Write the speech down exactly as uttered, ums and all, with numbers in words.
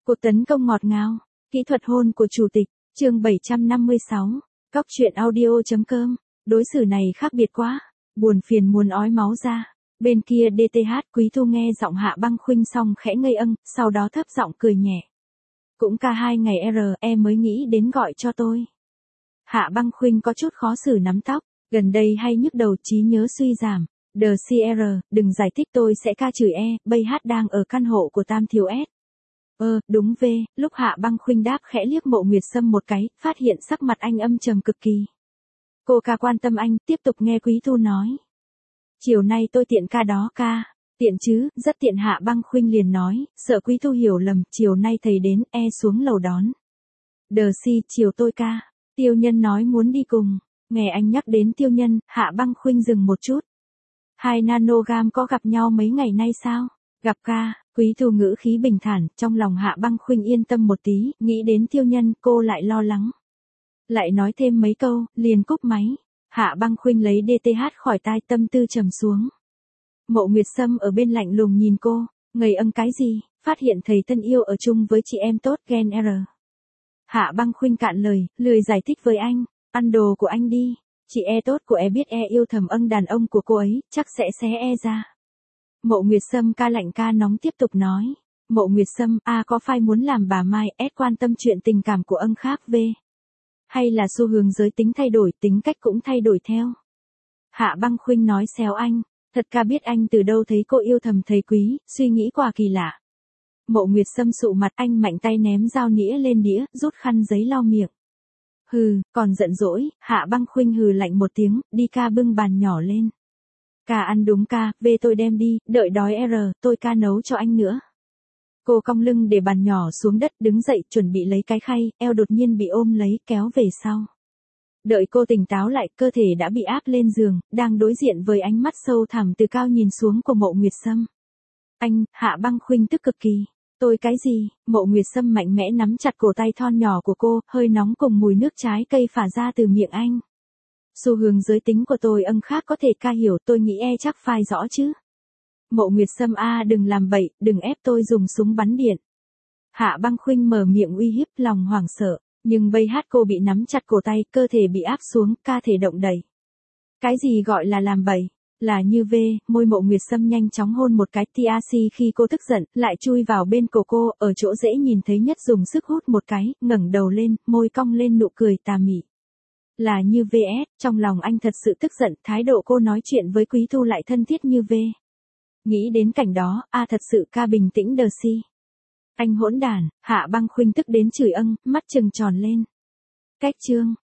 Cuộc tấn công ngọt ngào, kỹ thuật hôn của chủ tịch, chương bảy trăm năm mươi sáu, cóc truyện audio.com, đối xử này khác biệt quá, buồn phiền muốn ói máu ra. Bên kia đê tê hát Quý Thu nghe giọng Hạ Băng Khuynh xong khẽ ngây âng, sau đó thấp giọng cười nhẹ. Cũng ca hai ngày R, em mới nghĩ đến gọi cho tôi. Hạ Băng Khuynh có chút khó xử nắm tóc, gần đây hay nhức đầu trí nhớ suy giảm. Đờ xê rờ, đừng giải thích tôi sẽ ca chửi E, bây hát đang ở căn hộ của Tam Thiếu S. Ơ, đúng V, lúc Hạ Băng Khuynh đáp khẽ liếc Mộ Nguyệt Sâm một cái, phát hiện sắc mặt anh âm trầm cực kỳ. Cô ca quan tâm anh, tiếp tục nghe Quý Thu nói. Chiều nay tôi tiện ca đó ca. Tiện chứ, rất tiện. Hạ Băng Khuynh liền nói, sợ Quý Thu hiểu lầm, chiều nay thầy đến, E xuống lầu đón. Đờ si, chiều tôi ca. Tiêu Nhân nói muốn đi cùng. Nghe anh nhắc đến Tiêu Nhân, Hạ Băng Khuynh dừng một chút. Hai nanogam có gặp nhau mấy ngày nay sao? Gặp ca, Quý Thu ngữ khí bình thản, trong lòng Hạ Băng Khuynh yên tâm một tí, nghĩ đến Tiêu Nhân, cô lại lo lắng. Lại nói thêm mấy câu, liền cúp máy. Hạ Băng Khuynh lấy đê tê hát khỏi tai, tâm tư trầm xuống. Mộ Nguyệt Sâm ở bên lạnh lùng nhìn cô, ngây âng cái gì, phát hiện thầy thân yêu ở chung với chị em tốt Gen R. Hạ Băng Khuynh cạn lời, lười giải thích với anh, ăn đồ của anh đi, chị E tốt của E biết E yêu thầm âng đàn ông của cô ấy, chắc sẽ xé E ra. Mộ Nguyệt Sâm ca lạnh ca nóng tiếp tục nói, Mộ Nguyệt Sâm, A có phải muốn làm bà Mai S quan tâm chuyện tình cảm của âng khác V? Hay là xu hướng giới tính thay đổi, tính cách cũng thay đổi theo? Hạ Băng Khuynh nói xéo anh, thật ca biết anh từ đâu thấy cô yêu thầm thầy Quý, suy nghĩ quả kỳ lạ. Mộ Nguyệt Sâm sụ mặt, anh mạnh tay ném dao nĩa lên đĩa, rút khăn giấy lau miệng. Hừ, còn giận dỗi, Hạ Băng Khuynh hừ lạnh một tiếng, đi ca bưng bàn nhỏ lên. Ca ăn đúng ca, về tôi đem đi, đợi đói R, tôi ca nấu cho anh nữa. Cô cong lưng để bàn nhỏ xuống đất, đứng dậy, chuẩn bị lấy cái khay, eo đột nhiên bị ôm lấy, kéo về sau. Đợi cô tỉnh táo lại, cơ thể đã bị áp lên giường, đang đối diện với ánh mắt sâu thẳm từ cao nhìn xuống của Mộ Nguyệt Sâm. Anh, Hạ Băng Khuynh tức cực kỳ. Tôi cái gì? Mộ Nguyệt Sâm mạnh mẽ nắm chặt cổ tay thon nhỏ của cô, hơi nóng cùng mùi nước trái cây phả ra từ miệng anh. Xu hướng giới tính của tôi âng khác có thể ca hiểu, tôi nghĩ E chắc phai rõ chứ. Mộ Nguyệt Sâm a đừng làm bậy, đừng ép tôi dùng súng bắn điện. Hạ Băng Khuynh mở miệng uy hiếp, lòng hoảng sợ, nhưng bây hát cô bị nắm chặt cổ tay, cơ thể bị áp xuống, ca thể động đẩy. Cái gì gọi là làm bậy? Là như V, môi Mộ Nguyệt Sâm nhanh chóng hôn một cái, tê a xê khi cô tức giận, lại chui vào bên cổ cô, ở chỗ dễ nhìn thấy nhất dùng sức hút một cái, ngẩng đầu lên, môi cong lên nụ cười tà mị. Là như vê ét, trong lòng anh thật sự tức giận, thái độ cô nói chuyện với Quý Thu lại thân thiết như V. Nghĩ đến cảnh đó, a thật sự ca bình tĩnh đờ si. Anh hỗn đản, Hạ Băng Khuynh tức đến chửi âng, mắt trừng tròn lên. Cách chương.